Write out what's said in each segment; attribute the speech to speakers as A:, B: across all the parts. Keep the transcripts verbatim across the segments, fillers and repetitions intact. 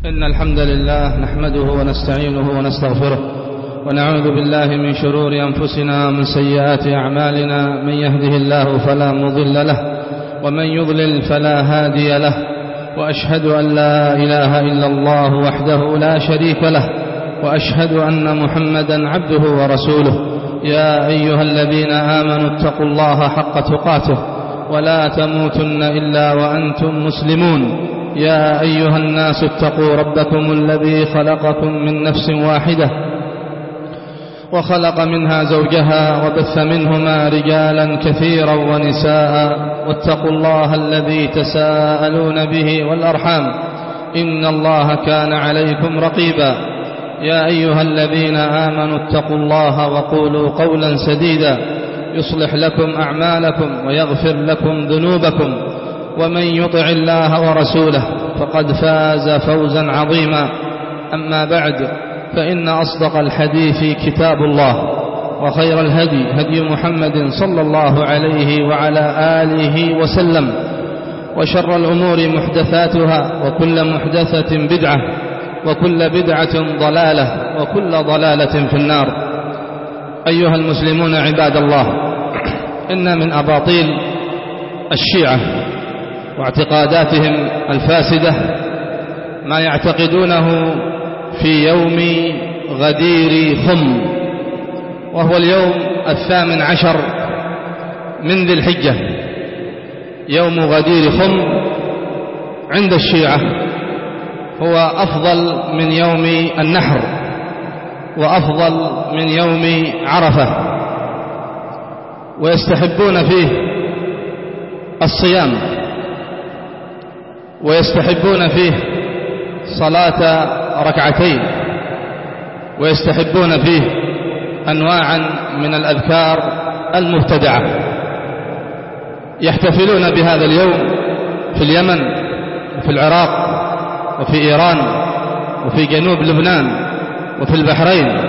A: إن الحمد لله نحمده ونستعينه ونستغفره ونعوذ بالله من شرور أنفسنا ومن سيئات أعمالنا. من يهده الله فلا مضل له ومن يضلل فلا هادي له، وأشهد أن لا إله إلا الله وحده لا شريك له، وأشهد أن محمدا عبده ورسوله. يا أيها الذين آمنوا اتقوا الله حق تقاته ولا تموتن إلا وأنتم مسلمون. يا أيها الناس اتقوا ربكم الذي خلقكم من نفس واحدة وخلق منها زوجها وبث منهما رجالا كثيرا ونساء، واتقوا الله الذي تساءلون به والأرحام إن الله كان عليكم رقيبا. يا أيها الذين آمنوا اتقوا الله وقولوا قولا سديدا يصلح لكم أعمالكم ويغفر لكم ذنوبكم، ومن يطع الله ورسوله فقد فاز فوزا عظيما. أما بعد، فإن أصدق الحديث كتاب الله، وخير الهدي هدي محمد صلى الله عليه وعلى آله وسلم، وشر الأمور محدثاتها، وكل محدثة بدعة، وكل بدعة ضلالة، وكل ضلالة في النار. أيها المسلمون عباد الله، إن من أباطيل الشيعة واعتقاداتهم الفاسدة ما يعتقدونه في يوم غدير خم، وهو اليوم الثامن عشر من ذي الحجة. يوم غدير خم عند الشيعة هو أفضل من يوم النحر، وأفضل من يوم عرفة، ويستحبون فيه الصيام، ويستحبون فيه صلاة ركعتين، ويستحبون فيه أنواعا من الأذكار المبتدعة. يحتفلون بهذا اليوم في اليمن وفي العراق وفي إيران وفي جنوب لبنان وفي البحرين.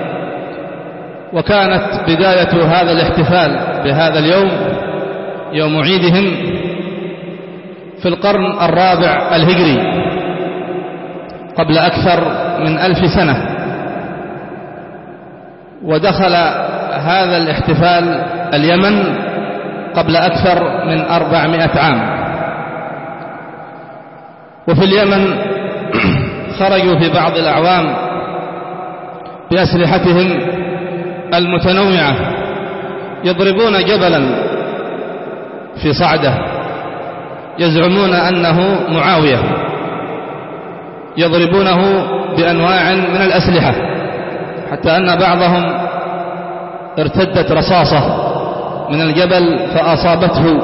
A: وكانت بداية هذا الاحتفال بهذا اليوم يوم عيدهم في القرن الرابع الهجري، قبل أكثر من ألف سنة. ودخل هذا الاحتفال اليمن قبل أكثر من أربعمائة عام. وفي اليمن خرجوا في بعض الأعوام بأسلحتهم المتنوعة، يضربون جبلا في صعدة يزعمون أنه معاوية، يضربونه بأنواع من الأسلحة، حتى أن بعضهم ارتدت رصاصة من الجبل فأصابته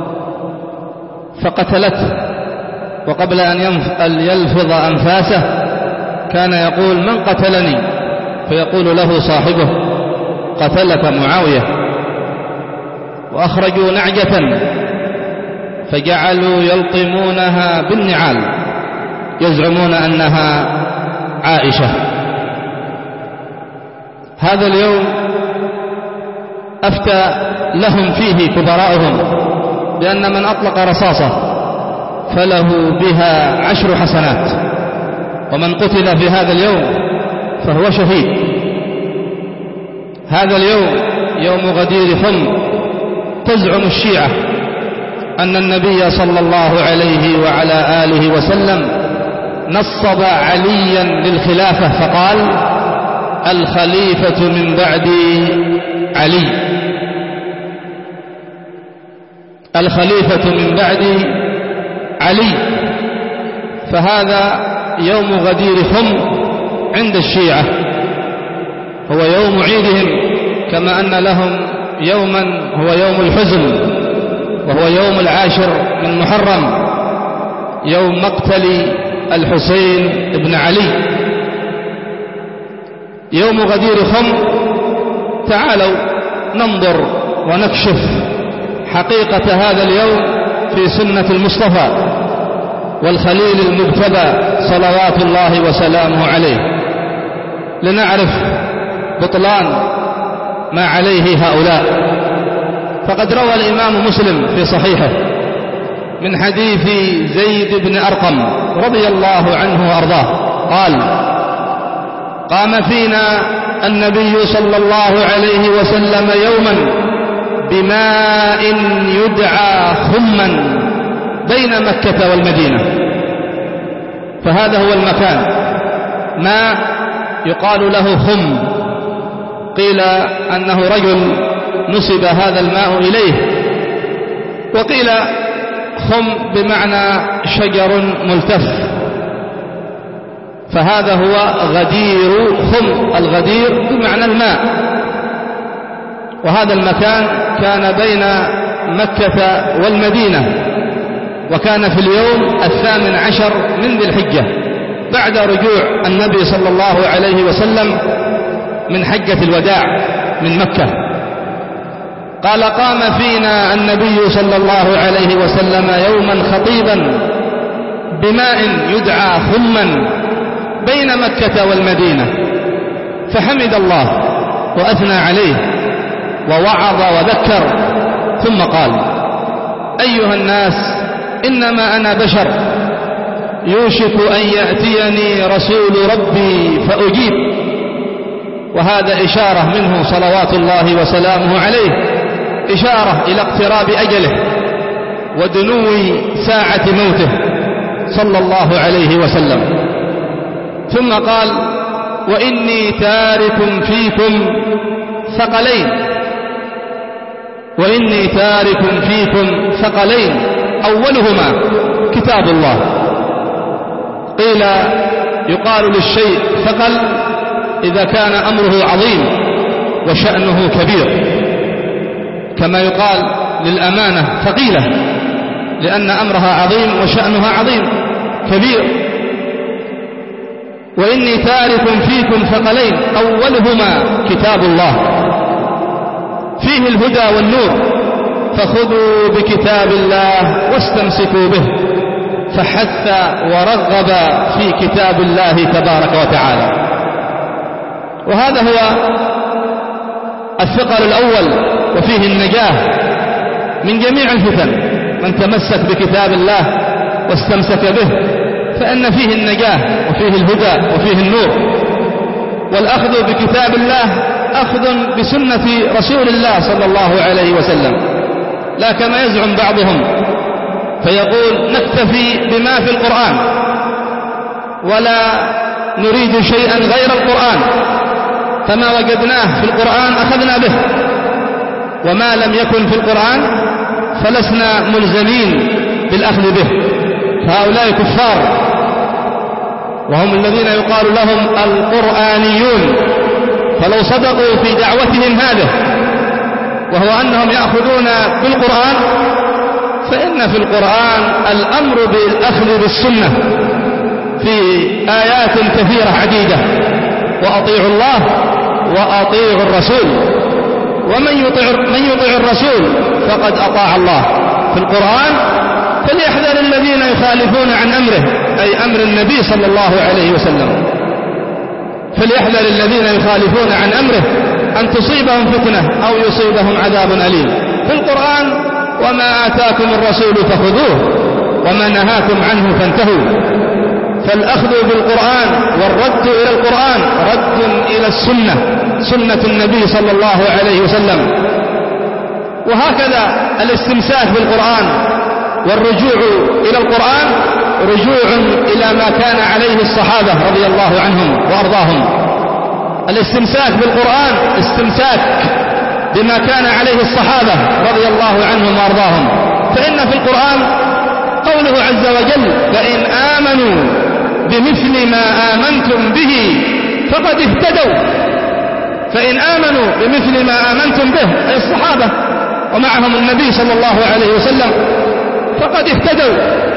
A: فقتلته، وقبل أن يلفظ أنفاسه كان يقول: من قتلني؟ فيقول له صاحبه: قتلك معاوية. وأخرجوا نعجة فجعلوا يلطمونها بالنعال، يزعمون أنها عائشة. هذا اليوم أفتى لهم فيه كبراءهم بأن من أطلق رصاصة فله بها عشر حسنات، ومن قتل في هذا اليوم فهو شهيد. هذا اليوم يوم غدير خم. تزعم الشيعة أن النبي صلى الله عليه وعلى آله وسلم نصب عليا للخلافة فقال: الخليفة من بعد علي، الخليفة من بعد علي. فهذا يوم غدير خم عند الشيعة، هو يوم عيدهم، كما أن لهم يوما هو يوم الحزن، وهو يوم العاشر من محرم، يوم مقتل الحسين بن علي. يوم غدير خم. تعالوا ننظر ونكشف حقيقة هذا اليوم في سنة المصطفى والخليل المجتبى صلوات الله وسلامه عليه، لنعرف بطلان ما عليه هؤلاء. فقد روى الإمام مسلم في صحيحه من حديث زيد بن أرقم رضي الله عنه وأرضاه قال: قام فينا النبي صلى الله عليه وسلم يوما بماء يدعى خما بين مكة والمدينة. فهذا هو المكان، ماء يقال له خم. قيل أنه رجل نسب هذا الماء إليه، وقيل خم بمعنى شجر ملتف، فهذا هو غدير خم. الغدير بمعنى الماء. وهذا المكان كان بين مكة والمدينة، وكان في اليوم الثامن عشر من ذي الحجة بعد رجوع النبي صلى الله عليه وسلم من حجة الوداع من مكة. قال: قام فينا النبي صلى الله عليه وسلم يوما خطيبا بماء يدعى خما بين مكة والمدينة، فحمد الله وأثنى عليه ووعظ وذكر، ثم قال: أيها الناس، إنما أنا بشر، يوشك أن يأتيني رسول ربي فأجيب. وهذا إشارة منه صلوات الله وسلامه عليه، إشارة إلى اقتراب أجله ودنو ساعة موته صلى الله عليه وسلم. ثم قال: وإني تارك فيكم ثقلين وإني تارك فيكم ثقلين أولهما كتاب الله. قيل: يقال للشيء ثقل إذا كان أمره عظيم وشأنه كبير، كما يقال للأمانة ثقيلة لأن أمرها عظيم وشأنها عظيم كبير. وإني تارك فيكم ثقلين أولهما كتاب الله فيه الهدى والنور، فخذوا بكتاب الله واستمسكوا به. فحث ورغب في كتاب الله تبارك وتعالى. وهذا هو الثقل الأول، وفيه النجاة من جميع الفتن. من تمسك بكتاب الله واستمسك به فإن فيه النجاة وفيه الهدى وفيه النور. والأخذ بكتاب الله أخذ بسنة رسول الله صلى الله عليه وسلم، لا كما يزعم بعضهم فيقول: نكتفي بما في القرآن ولا نريد شيئا غير القرآن، فما وجدناه في القرآن أخذنا به، وما لم يكن في القرآن فلسنا ملزمين بالأخذ به. فهؤلاء كفار، وهم الذين يقال لهم القرآنيون، فلو صدقوا في دعوتهم هذه وهو أنهم يأخذون بالقرآن، فإن في القرآن الأمر بالأخذ بالسنة في آيات كثيرة عديدة: وأطيعوا الله وأطيعوا الرسول، ومن يطيع من يطيع الرسول فقد أطاع الله. في القرآن: فليحذر الذين يخالفون عن أمره، أي أمر النبي صلى الله عليه وسلم. فليحذر الذين يخالفون عن أمره أن تصيبهم فتنة أو يصيبهم عذاب أليم. في القرآن: وما آتاكم الرسول فخذوه وما نهاكم عنه فانتهوا. فالأخذ بالقرآن والرد إلى القرآن رد إلى السنة، سنة النبي صلى الله عليه وسلم. وهكذا الاستمساك بالقرآن والرجوع إلى القرآن رجوع إلى ما كان عليه الصحابة رضي الله عنهم وأرضاهم. الاستمساك بالقرآن استمساك بما كان عليه الصحابة رضي الله عنهم وأرضاهم. فإن في القرآن قوله عز وجل: فإن آمنوا بمثل ما آمنتم به فقد اهتدوا. فإن آمنوا بمثل ما آمنتم به، أي الصحابة ومعهم النبي صلى الله عليه وسلم، فقد اهتدوا.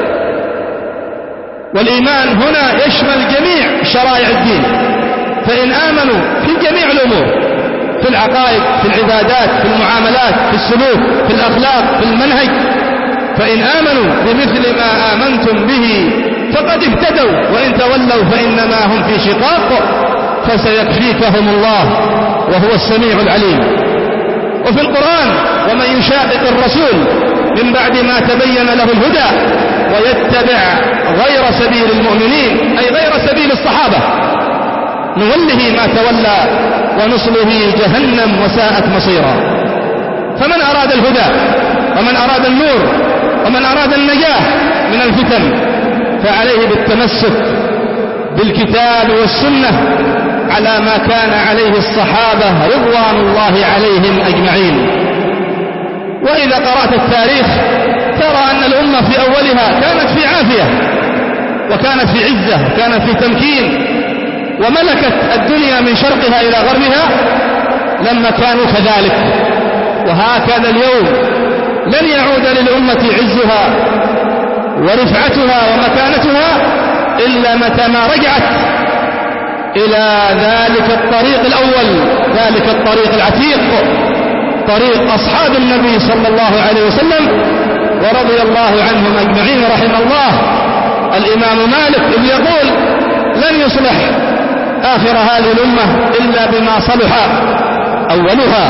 A: والإيمان هنا يشمل جميع شرائع الدين. فإن آمنوا في جميع الأمور، في العقائد، في العبادات، في المعاملات، في السلوك، في الأخلاق، في المنهج. فإن آمنوا بمثل ما آمنتم به فقد اهتدوا، وإن تولوا فإنما هم في شقاق فسيكفيكهم الله وهو السميع العليم. وفي القرآن: ومن يشاقق الرسول من بعد ما تبين له الهدى ويتبع غير سبيل المؤمنين أي غير سبيل الصحابة نوله ما تولى ونصله جهنم وساءت مصيرا. فمن أراد الهدى ومن أراد النور ومن أراد النجاة من الفتن فعليه بالتمسك بالكتاب والسنة على ما كان عليه الصحابة رضوان الله عليهم أجمعين. وإذا قرأت التاريخ ترى أن الأمة في أولها كانت في عافية وكانت في عزة وكانت في تمكين وملكت الدنيا من شرقها إلى غربها لما كانوا كذلك. وهكذا اليوم لن يعود للأمة عزها ورفعتها ومكانتها إلا متى ما رجعت إلى ذلك الطريق الأول، ذلك الطريق العتيق، طريق أصحاب النبي صلى الله عليه وسلم ورضي الله عنهم أجمعين. رحم الله الإمام مالك إذ يقول لن يصلح آخر هذه الأمة إلا بما صلح أولها.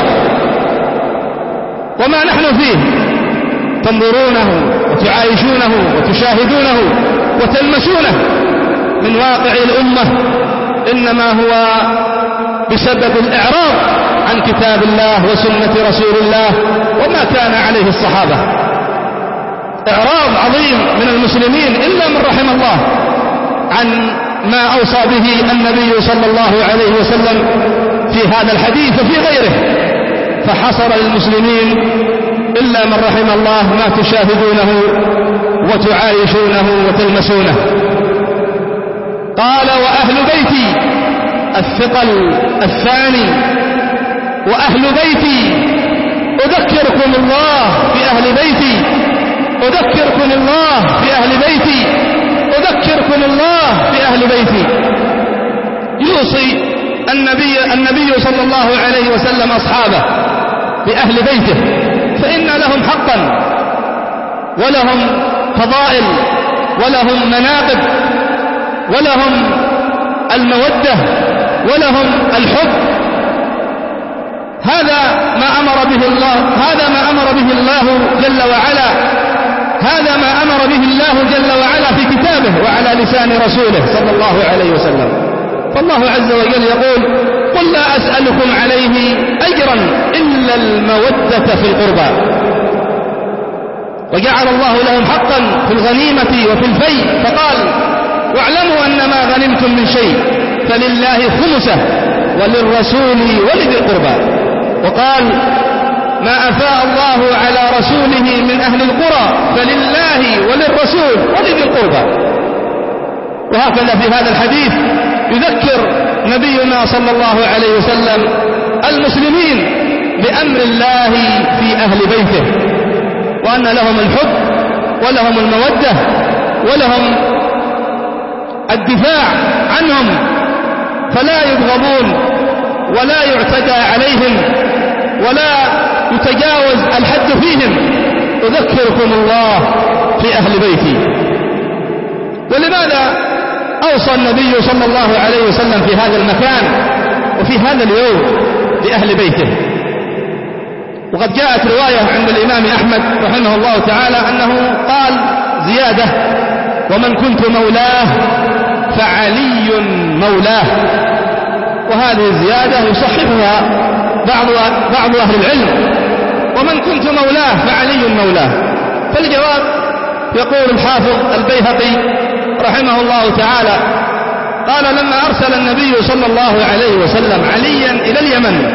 A: وما نحن فيه تنظرونه وتعايشونه وتشاهدونه وتلمسونه من واقع الأمة إنما هو بسبب الإعراض عن كتاب الله وسنة رسول الله وما كان عليه الصحابة. إعراض عظيم من المسلمين إلا من رحم الله عن ما أوصى به النبي صلى الله عليه وسلم في هذا الحديث وفي غيره، فحصل للمسلمين إلا من رحم الله ما تشاهدونه وتعايشونه وتلمسونه. قال وأهل بيتي الثقل الثاني، وأهل بيتي أذكركم الله في أهل بيتي، أذكركم الله في أهل بيتي، أذكركم الله في أهل بيتي. يوصي النبي, النبي صلى الله عليه وسلم أصحابه بأهل بيته فإن لهم حقا ولهم فضائل ولهم مناقب ولهم المودة ولهم الحب. هذا ما أمر به الله، هذا ما أمر به الله جل وعلا، هذا ما أمر به الله جل وعلا في كتابه وعلى لسان رسوله صلى الله عليه وسلم. فالله عز وجل يقول قل لا أسألكم عليه أجرا إلا المودة في القربى. وجعل الله لهم حقا في الغنيمة وفي الفيء فقال واعلموا أن ما غنمتم من شيء فلله خمسه وللرسول ولذي القربى. وقال ما أفاء الله على رسوله من أهل القرى فلله وللرسول ولذي القربى. وهكذا في هذا الحديث يذكر نبينا صلى الله عليه وسلم المسلمين بأمر الله في أهل بيته وأن لهم الحب ولهم المودة ولهم الدفاع عنهم فلا يبغضون ولا يعتدى عليهم ولا يتجاوز الحد فيهم. أذكركم الله في أهل بيتي. ولماذا أوصى النبي صلى الله عليه وسلم في هذا المكان وفي هذا اليوم بأهل بيته؟ وقد جاءت رواية عند الإمام أحمد رحمه الله تعالى أنه قال زيادة ومن كنت مولاه فعلي مولاه. وهذه الزيادة يصححها بعض بعض أهل العلم ومن كنت مولاه فعلي مولاه. فالجواب يقول الحافظ البيهقي رحمه الله تعالى قال لما أرسل النبي صلى الله عليه وسلم عليا إلى اليمن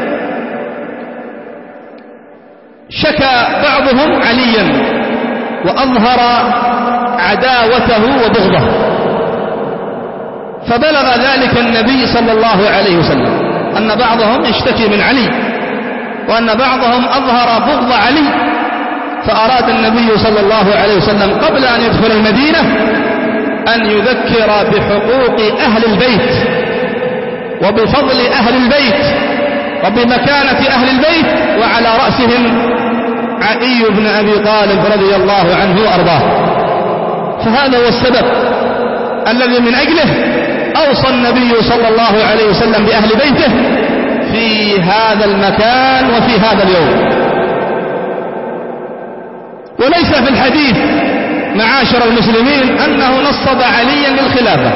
A: شكى بعضهم عليا وأظهر عداوته وبغضه فبلغ ذلك النبي صلى الله عليه وسلم أن بعضهم يشتكي من علي وأن بعضهم أظهر بغض علي. فأراد النبي صلى الله عليه وسلم قبل أن يدخل المدينة أن يذكر بحقوق أهل البيت وبفضل أهل البيت وبمكانة أهل البيت وعلى رأسهم علي بن أبي طالب رضي الله عنه وأرضاه. فهذا هو السبب الذي من أجله أوصى النبي صلى الله عليه وسلم بأهل بيته في هذا المكان وفي هذا اليوم. وليس في الحديث معاشر المسلمين أنه نصب عليا للخلافة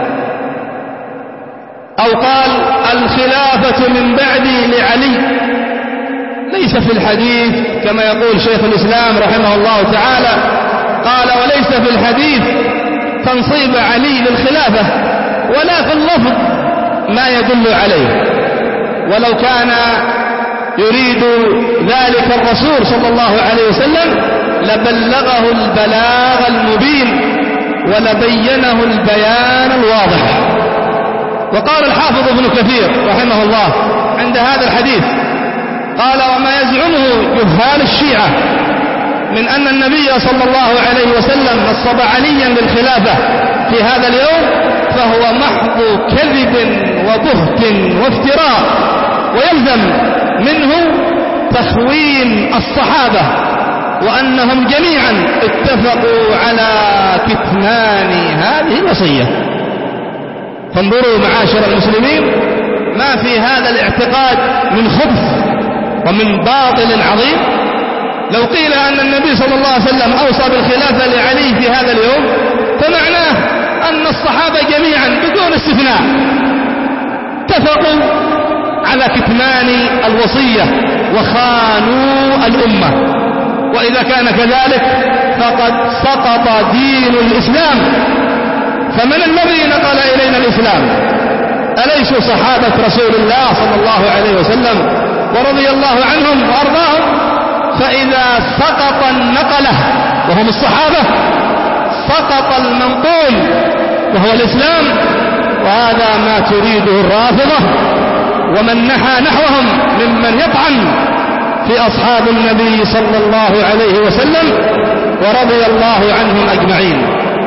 A: أو قال الخلافة من بعدي لعلي. ليس في الحديث كما يقول شيخ الإسلام رحمه الله تعالى، قال وليس في الحديث تنصيب علي للخلافة، ولا في اللفظ ما يدل عليه. ولو كان يريد ذلك الرسول صلى الله عليه وسلم لبلغه البلاغ المبين ولبينه البيان الواضح. وقال الحافظ ابن كثير رحمه الله عند هذا الحديث، قال وما يزعمه جهال الشيعة من أن النبي صلى الله عليه وسلم نصب عليا للخلافة في هذا اليوم فهو محض كذب وبهت وافتراء، ويلزم منه تخوين الصحابة وأنهم جميعا اتفقوا على كتمان هذه الوصية. فانظروا معاشر المسلمين ما في هذا الاعتقاد من خبث ومن باطل عظيم. لو قيل أن النبي صلى الله عليه وسلم أوصى بالخلافة لعلي في هذا اليوم فمعناه أن الصحابة جميعا بدون استثناء اتفقوا على كتمان الوصية وخانوا الأمة. وإذا كان كذلك فقد سقط دين الإسلام. فمن الذي نقل إلينا الإسلام؟ أليسوا صحابة رسول الله صلى الله عليه وسلم ورضي الله عنهم وأرضاهم؟ فإذا سقط النقلة وهم الصحابة سقط المنقول وهو الإسلام. وهذا ما تريده الرافضة ومن نحى نحوهم ممن يطعن في أصحاب النبي صلى الله عليه وسلم ورضي الله عنهم أجمعين.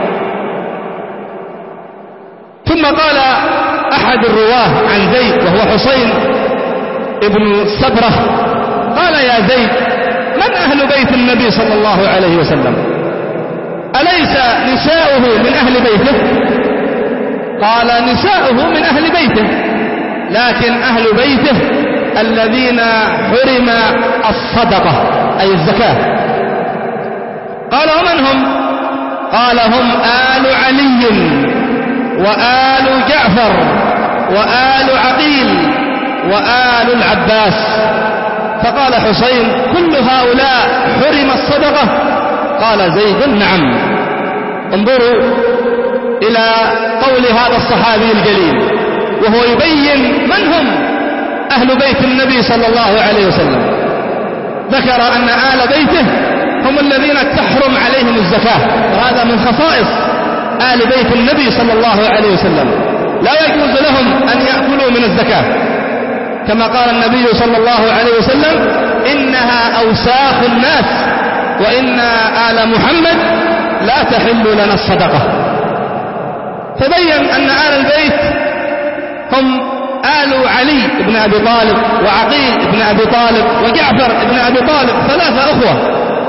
A: ثم قال أحد الرواه عن زيد وهو حسين ابن سبرة، قال يا زيد من أهل بيت النبي صلى الله عليه وسلم؟ أليس نساؤه من أهل بيته؟ قال نساؤه من أهل بيته، لكن أهل بيته الذين حرم الصدقة أي الزكاة. قال ومن هم؟ قال هم آل علي وآل جعفر وآل عقيل وآل العباس. فقال حسين كل هؤلاء حرم الصدقة؟ قال زيد نعم. انظروا إلى قول هذا الصحابي الجليل وهو يبين من هم أهل بيت النبي صلى الله عليه وسلم. ذكر أن آل بيته هم الذين تحرم عليهم الزكاة، وهذا من خصائص آل بيت النبي صلى الله عليه وسلم، لا يجوز لهم أن يأكلوا من الزكاة، كما قال النبي صلى الله عليه وسلم إنها أوساخ الناس وإن آل محمد لا تحل لنا الصدقة. فبين أن آل البيت هم آل علي بن أبي طالب وعقيل بن أبي طالب وجعفر بن أبي طالب ثلاثة أخوة،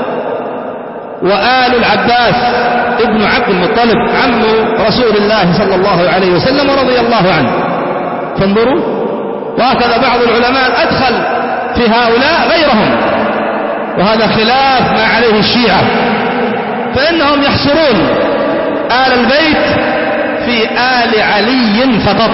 A: وآل العباس ابن عبد المطلب عم رسول الله صلى الله عليه وسلم ورضي الله عنه. فانظروا، وهكذا بعض العلماء أدخل في هؤلاء غيرهم، وهذا خلاف ما عليه الشيعة، فإنهم يحصرون آل البيت في آل علي فقط،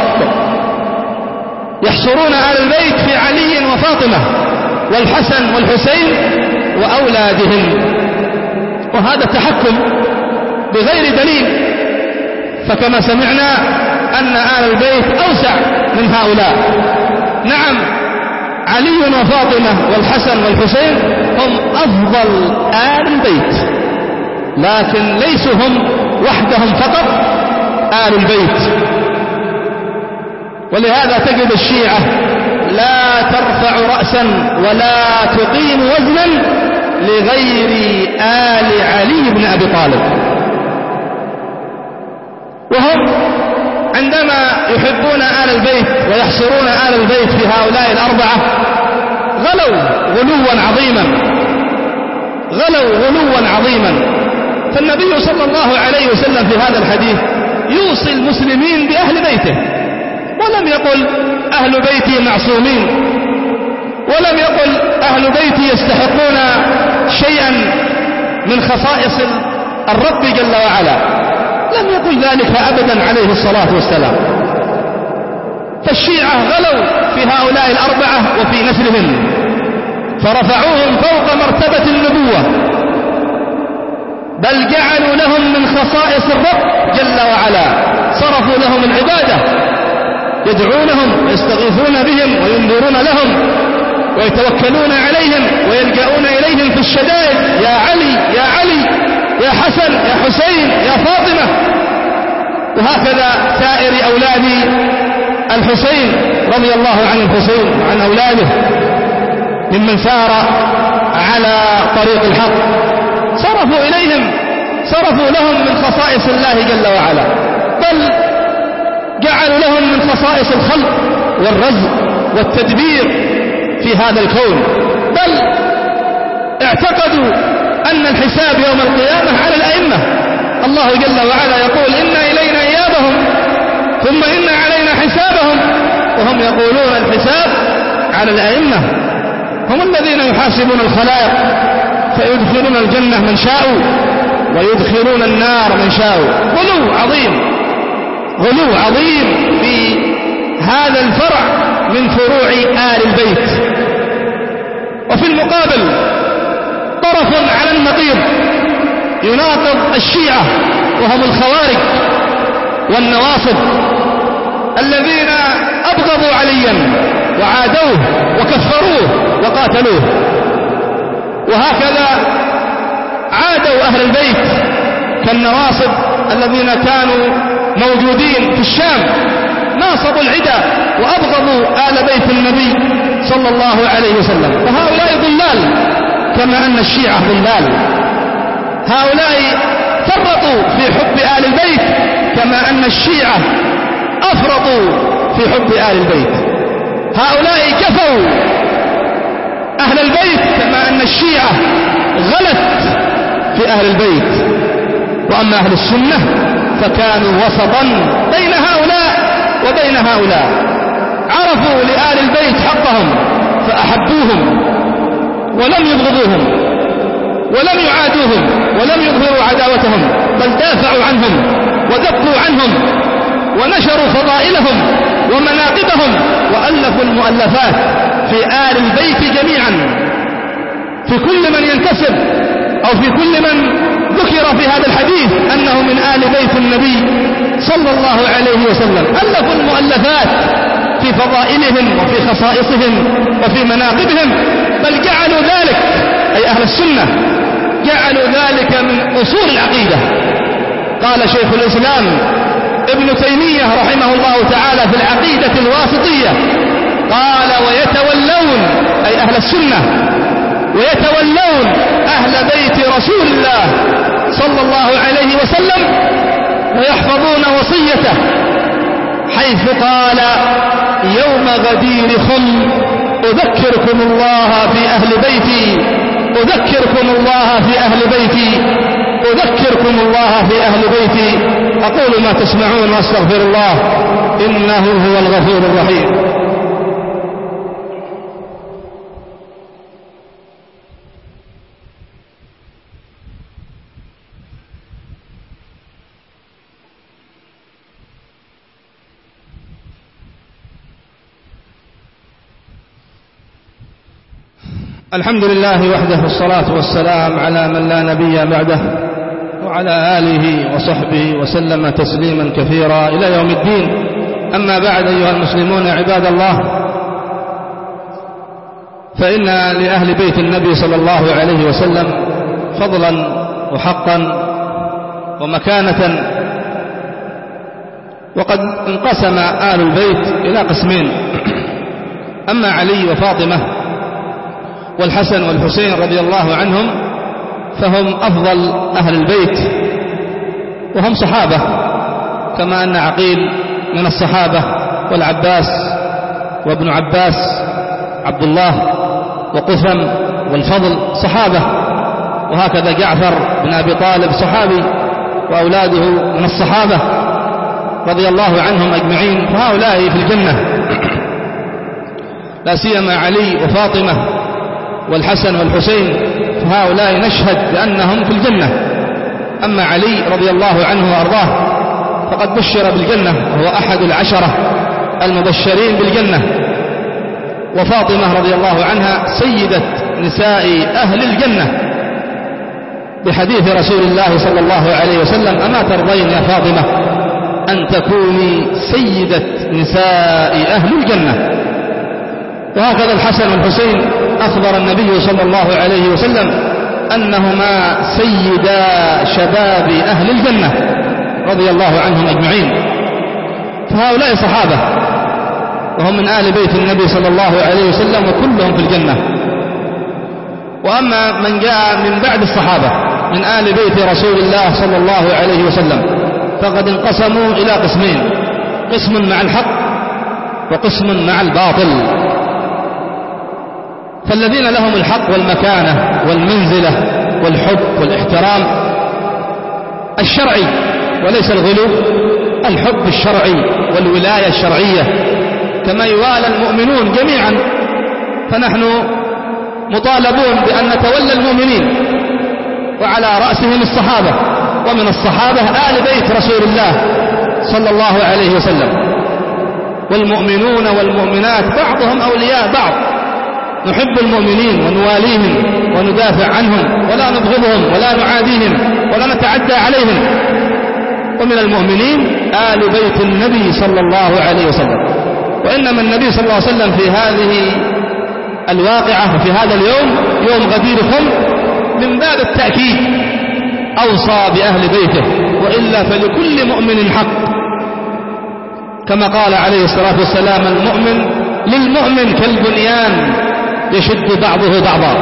A: يحصرون آل البيت في علي وفاطمة والحسن والحسين وأولادهم، وهذا تحكم بغير دليل. فكما سمعنا أن آل البيت أوسع من هؤلاء. نعم علي وفاطمة والحسن والحسين هم أفضل آل البيت، لكن ليسوا هم وحدهم فقط آل البيت. ولهذا تجد الشيعة لا ترفع رأسا ولا تقيم وزنا لغير آل علي بن أبي طالب. وهم عندما يحبون آل البيت ويحصرون آل البيت في هؤلاء الأربعة غلوا غلوا عظيما غلوا غلوا عظيما. فالنبي صلى الله عليه وسلم في هذا الحديث يوصي المسلمين بأهل بيته، ولم يقل أهل بيتي معصومين، ولم يقل أهل بيتي يستحقون شيئا من خصائص الرب جل وعلا، لم يقل ذلك أبدا عليه الصلاة والسلام. فالشيعة غلوا في هؤلاء الأربعة وفي نسلهم، فرفعوهم فوق مرتبة النبوة، بل جعلوا لهم من خصائص الرب جل وعلا، صرفوا لهم العبادة، يدعونهم ويستغيثون بهم وينذرون لهم ويتوكلون عليهم ويلجؤون إليهم في الشدائد، يا علي يا علي يا حسن يا حسين يا فاطمة. وهكذا سائر أولاد الحسين رضي الله عن الحسين وعن أولاده ممن سار على طريق الحق، صرفوا إليهم صرفوا لهم من خصائص الله جل وعلا، بل جعلوا لهم من خصائص الخلق والرزق والتدبير في هذا الكون، بل اعتقدوا أن الحساب يوم القيامة على الأئمة. الله جل وعلا يقول إن إلينا إيابهم ثم إن علينا حسابهم، وهم يقولون الحساب على الأئمة، هم الذين يحاسبون الخلائق فيدخلون الجنة من شاءوا ويدخلون النار من شاءوا. غلو عظيم غلو عظيم في هذا الفرع من فروع آل البيت. وفي المقابل طرف على النقيض يناقض الشيعة، وهم الخوارج والنواصب الذين أبغضوا عليا وعادوه وكفروه وقاتلوه. وهكذا عادوا أهل البيت كالنواصب الذين كانوا موجودين في الشام، ناصبوا العدا وأبغضوا آل بيت النبي صلى الله عليه وسلم. وهؤلاء ضلال كما أن الشيعة ضلال، هؤلاء فرطوا في حب آل البيت كما أن الشيعة أفرطوا في حب آل البيت، هؤلاء كفوا أهل البيت كما أن الشيعة غلت في أهل البيت. وأما أهل السنة فكانوا وسطا بين هؤلاء وبين هؤلاء، عرفوا لآل البيت حقهم فأحبوهم ولم يبغضوهم ولم يعادوهم ولم يظهروا عداوتهم، بل دافعوا عنهم وذبوا عنهم ونشروا فضائلهم ومناقبهم وألفوا المؤلفات في آل البيت جميعا، في كل من ينتسب أو في كل من ذكر في هذا الحديث أنه من آل بيت النبي صلى الله عليه وسلم، ألفوا المؤلفات في فضائلهم وفي خصائصهم وفي مناقبهم، بل جعلوا ذلك أي أهل السنة جعلوا ذلك من أصول العقيدة. قال شيخ الإسلام ابن تيمية رحمه الله تعالى في العقيدة الواسطية، قال ويتولون أي أهل السنة ويتولون أهل بيت رسول الله صلى الله عليه وسلم ويحفظون وصيته، حيث قال يوم غدير خم أذكركم الله في أهل بيتي أذكركم الله في أهل بيتي أذكركم الله في أهل بيتي. أقول ما تسمعون وأستغفر الله إنه هو الغفور الرحيم. الحمد لله وحده والصلاة والسلام على من لا نبي بعده وعلى آله وصحبه وسلم تسليما كثيرا إلى يوم الدين. أما بعد أيها المسلمون عباد الله، فإن لأهل بيت النبي صلى الله عليه وسلم فضلا وحقا ومكانة، وقد انقسم آل البيت إلى قسمين، أما علي وفاطمة والحسن والحسين رضي الله عنهم فهم أفضل أهل البيت وهم صحابة، كما أن عقيل من الصحابة، والعباس وابن عباس عبد الله وقثم والفضل صحابة، وهكذا جعفر بن أبي طالب صحابي وأولاده من الصحابة رضي الله عنهم أجمعين، فهؤلاء في الجنة، لا سيما علي وفاطمة والحسن والحسين هؤلاء نشهد بأنهم في الجنة. أما علي رضي الله عنه وأرضاه فقد بشر بالجنة وهو أحد العشرة المبشرين بالجنة، وفاطمة رضي الله عنها سيدة نساء أهل الجنة بحديث رسول الله صلى الله عليه وسلم: أما ترضين يا فاطمة أن تكوني سيدة نساء أهل الجنة؟ وهكذا الحسن والحسين أخبر النبي صلى الله عليه وسلم أنهما سيدا شباب أهل الجنة رضي الله عنهم أجمعين. فهؤلاء صحابة وهم من آل بيت النبي صلى الله عليه وسلم وكلهم في الجنة. وأما من جاء من بعد الصحابة من آل بيت رسول الله صلى الله عليه وسلم فقد انقسموا إلى قسمين: قسم مع الحق وقسم مع الباطل. فالذين لهم الحق والمكانة والمنزلة والحب والاحترام الشرعي وليس الغلو، الحب الشرعي والولاية الشرعية كما يوالى المؤمنون جميعا، فنحن مطالبون بأن نتولى المؤمنين وعلى رأسهم الصحابة، ومن الصحابة آل بيت رسول الله صلى الله عليه وسلم. والمؤمنون والمؤمنات بعضهم أولياء بعض، نحب المؤمنين ونواليهم وندافع عنهم ولا نبغضهم ولا نعاديهم ولا نتعدى عليهم. ومن المؤمنين آل بيت النبي صلى الله عليه وسلم. وإنما النبي صلى الله عليه وسلم في هذه الواقعة وفي هذا اليوم يوم غدير خم من باب التأكيد أوصى بأهل بيته، وإلا فلكل مؤمن حق، كما قال عليه الصلاة والسلام: المؤمن للمؤمن كالبنيان يشد بعضه بعضا.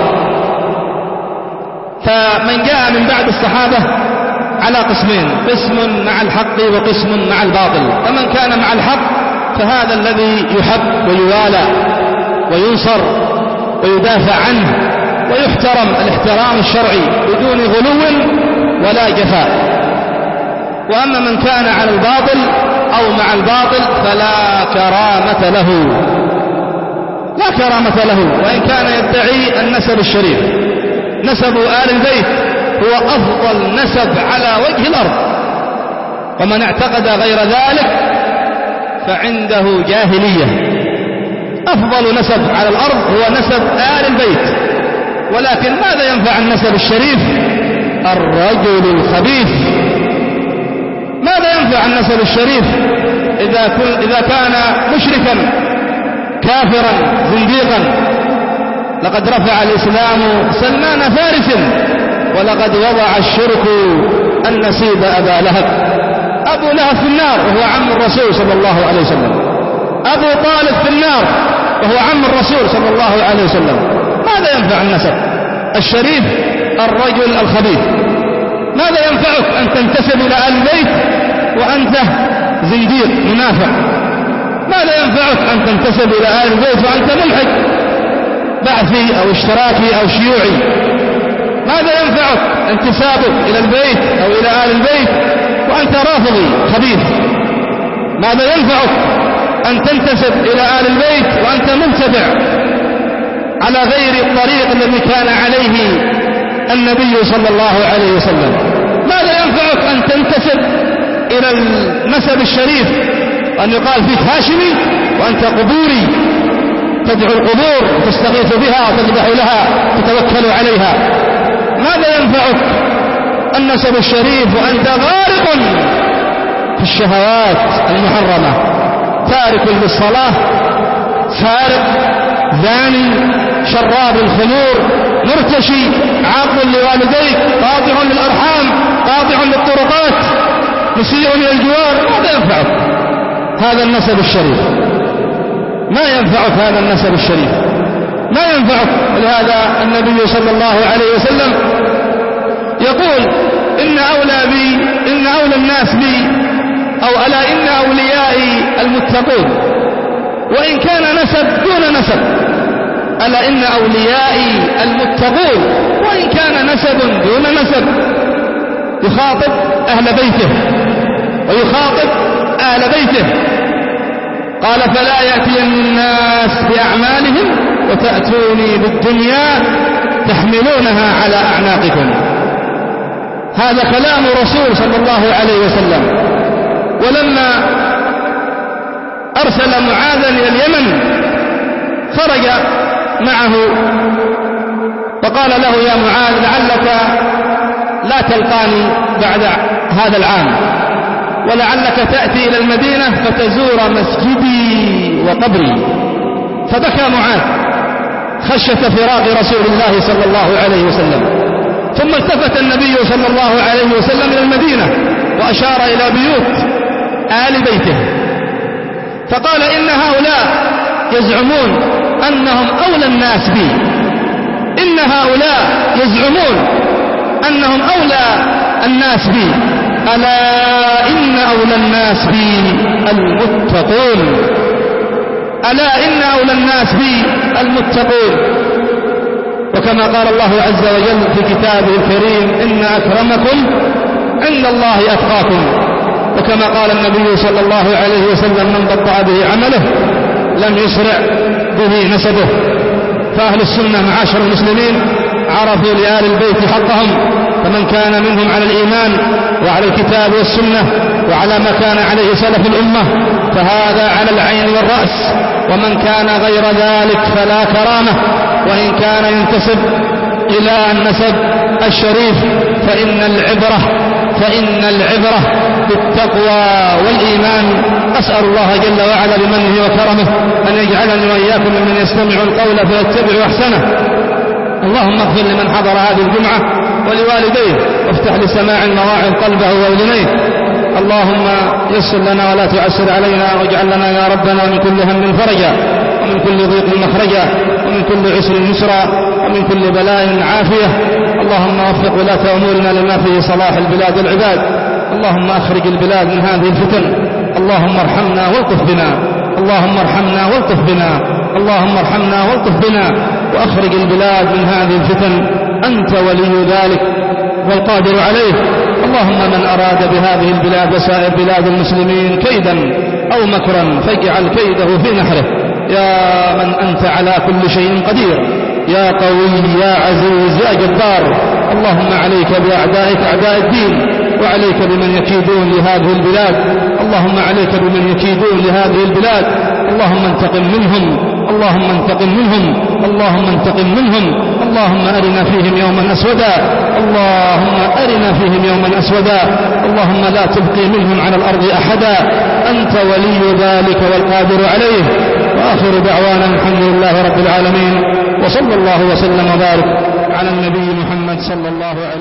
A: فمن جاء من بعد الصحابة على قسمين: قسم مع الحق وقسم مع الباطل. فمن كان مع الحق فهذا الذي يحب ويوالى وينصر ويدافع عنه ويحترم الاحترام الشرعي بدون غلو ولا جفاء. وأما من كان على الباطل أو مع الباطل فلا كرامة له، لا كرامة له، وإن كان يدعي النسب الشريف. نسب آل البيت هو أفضل نسب على وجه الأرض، ومن اعتقد غير ذلك فعنده جاهلية. أفضل نسب على الأرض هو نسب آل البيت، ولكن ماذا ينفع النسب الشريف؟ الرجل الخبيث. ماذا ينفع النسب الشريف إذا, كن إذا كان مشركا كافرا زنديقا؟ لقد رفع الإسلام سلمان فارس، ولقد وضع الشرك النسيب أبا لهب. أبو لهب في النار وهو عم الرسول صلى الله عليه وسلم، أبو طالب في النار وهو عم الرسول صلى الله عليه وسلم. ماذا ينفع النسب الشريف؟ الرجل الخبيث. ماذا ينفعك أن تنتسب إلى آل البيت وأنت زنديق منافق؟ ماذا ينفعك أن تنتسب إلى آل البيت وأنت ملحد بعثي أو اشتراكي أو شيوعي؟ ماذا ينفعك انتسابك إلى البيت أو إلى آل البيت وأنت رافضي خبيث؟ ماذا ينفعك أن تنتسب إلى آل البيت وأنت مبتدع على غير الطريق الذي كان عليه النبي صلى الله عليه وسلم؟ ماذا ينفعك أن تنتسب إلى النسب الشريف وأن يقال فيك هاشمي وأنت قبوري، تدعو القبور وتستغيث بها وتذبح لها تتوكل عليها؟ ماذا ينفعك النسب الشريف وأنت غارق في الشهوات المحرمة، تارك للصلاة، سارق، زاني، شراب الخمور، مرتشي، عاق لوالديك، قاطع للأرحام، قاطع للطرقات، مسيء إلى الجوار؟ ماذا ينفعك هذا النسب الشريف؟ ما ينفعك هذا النسب الشريف، ما ينفعك. ولهذا النبي صلى الله عليه وسلم يقول: إن أولى بي إن أولى الناس بي أو ألا إن أوليائي المتقون، وإن كان نسب دون نسب. ألا إن أوليائي المتقون وإن كان نسب دون نسب. يخاطب أهل بيته ويخاطب أهل بيته. قال: فلا يأتين الناس بأعمالهم وتأتوني بالدنيا تحملونها على أعناقكم. هذا كلام رسول صلى الله عليه وسلم. ولما أرسل معاذا إلى اليمن خرج معه وقال له يا معاذ لعلك لا تلقاني بعد هذا العام، ولعلك تأتي إلى المدينة فتزور مسجدي وقبري. فبكى معاذ خشية فراق رسول الله صلى الله عليه وسلم. ثم التفت النبي صلى الله عليه وسلم إلى المدينة وأشار إلى بيوت آل بيته فقال إن هؤلاء يزعمون أنهم أولى الناس بي، إن هؤلاء يزعمون أنهم أولى الناس بي، ألا إن أولى الناس بي المتقون، ألا إن أولى الناس بي المتقون. وكما قال الله عز وجل في كتابه الكريم إن أكرمكم عند الله أتقاكم. وكما قال النبي صلى الله عليه وسلم من بطأ به عمله لم يسرع به نسبه. فأهل السنة معاشر المسلمين عرفوا لآل البيت حقهم، فمن كان منهم على الإيمان وعلى الكتاب والسنة وعلى ما كان عليه سلف الأمة فهذا على العين والرأس، ومن كان غير ذلك فلا كرامة. وإن كان ينتسب إلى النسب الشريف فإن العبرة فإن العبرة بالتقوى والإيمان. أسأل الله جل وعلا بمنه وكرمه أن يجعلني وإياكم ممن يستمع القول فيتبع أحسنه. اللهم اغفر لمن حضر هذه الجمعة ولوالديه، وافتح لسماع المواعظ قلبه وأذنيه. اللهم يسر لنا ولا تعسر علينا، واجعل لنا يا ربنا من كل هم فرجا، ومن كل ضيق مخرجا، ومن كل عسر يسرا، ومن كل بلاء عافية. اللهم وفق ولاة أمورنا لما فيه صلاح البلاد والعباد. اللهم أخرج البلاد من هذه الفتن. اللهم ارحمنا والطف بنا، اللهم ارحمنا والطف بنا، اللهم ارحمنا والطف بنا، وأخرج البلاد من هذه الفتن. أنت ولي ذلك والقادر عليه. اللهم من أراد بهذه البلاد وسائر بلاد المسلمين كيدا أو مكرا فاجعل كيده في نحره، يا من أنت على كل شيء قدير، يا قوي يا عزيز يا جبار. اللهم عليك بأعدائك أعداء الدين، وعليك بمن يكيدون لهذه البلاد، اللهم عليك بمن يكيدون لهذه البلاد. اللهم انتقم منهم، اللهم انتقم منهم، اللهم انتقم منهم. اللهم أرنا فيهم يوما أسودا، اللهم أرنا فيهم يوما أسودا. اللهم لا تبقي منهم على الأرض أحدا، أنت ولي ذلك والقادر عليه. وآخر دعوانا الحمد لله رب العالمين، وصلى الله وسلم وبارك على النبي محمد صلى الله عليه وسلم.